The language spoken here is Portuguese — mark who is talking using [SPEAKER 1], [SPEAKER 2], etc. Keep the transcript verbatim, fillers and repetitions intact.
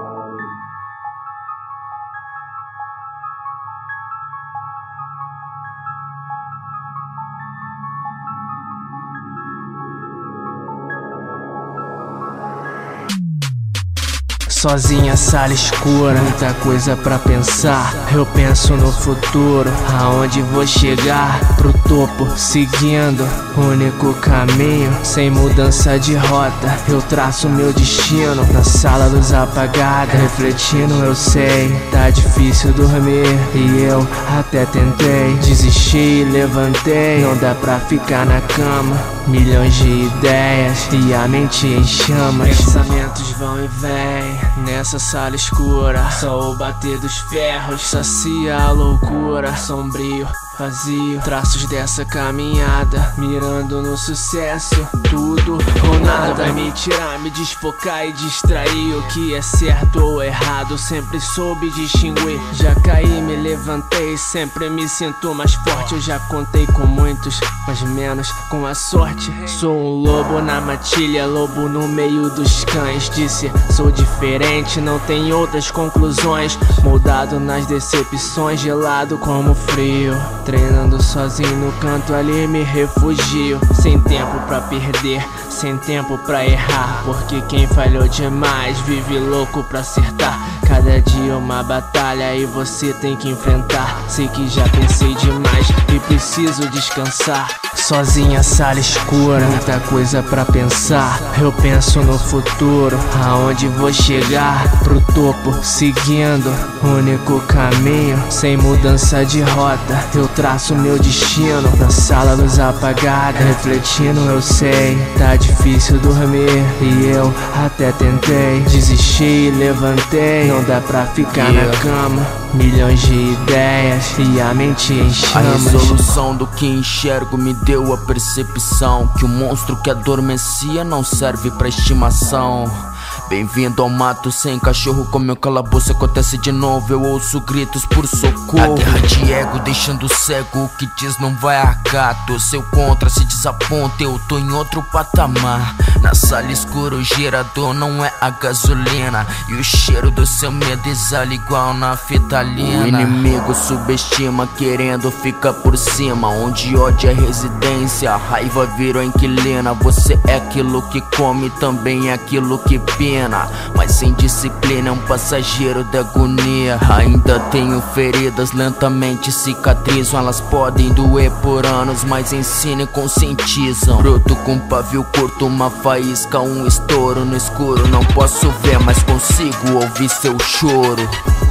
[SPEAKER 1] Sozinha, sala escura, muita coisa pra pensar. Eu penso no futuro, aonde vou chegar. Pro topo, seguindo o único caminho, sem mudança de rota. Eu traço meu destino, na sala luz apagada. Refletindo eu sei, tá difícil dormir. E eu até tentei, desisti e levantei. Não dá pra ficar na cama, milhões de ideias e a mente em chamas. Pensamentos vão e vêm nessa sala escura, só o bater dos ferros sacia a loucura. Sombrio, vazio, traços dessa caminhada, mirando no sucesso, tudo ou nada. Vai me tirar, me desfocar e distrair. O que é certo ou errado, sempre soube distinguir. Já caí, me levantei, sempre me sinto mais forte. Eu já contei com muitos, mas menos com a sorte. Sou um lobo na matilha, lobo no meio dos cães. Disse, sou diferente, não tem outras conclusões. Moldado nas decepções, gelado como frio. Treinando sozinho no canto ali me refugio. Sem tempo pra perder, sem tempo pra errar. Porque quem falhou demais vive louco pra acertar. Cada dia uma batalha e você tem que enfrentar. Sei que já pensei demais e preciso descansar. Sozinha, sala escura, muita coisa pra pensar. Eu penso no futuro, aonde vou chegar. Pro topo, seguindo o único caminho, sem mudança de rota. Eu traço meu destino, na sala luz apagada. Refletindo eu sei, tá difícil dormir. E eu até tentei, desisti e levantei. Não dá pra ficar yeah. na cama, milhões de ideias e a mente em chamas.
[SPEAKER 2] A resolução do que enxergo me deu a percepção que o monstro que adormecia não serve pra estimação. Bem-vindo ao mato sem cachorro, com meu calabouço acontece de novo. Eu ouço gritos por socorro. A guerra de ego deixando cego, o que diz não vai a gato. Seu contra se desaponta, eu tô em outro patamar. Na sala escura o gerador não é a gasolina, e o cheiro do seu medo exala igual na fetalina. O inimigo subestima querendo ficar por cima, onde ódio é residência, a raiva virou inquilina. Você é aquilo que come, também é aquilo que pina. Mas sem disciplina é um passageiro da agonia. Ainda tenho feridas, lentamente cicatrizam. Elas podem doer por anos, mas ensinam e conscientizam. Broto com pavio curto, uma faísca, um estouro no escuro. Não posso ver, mas consigo ouvir seu choro.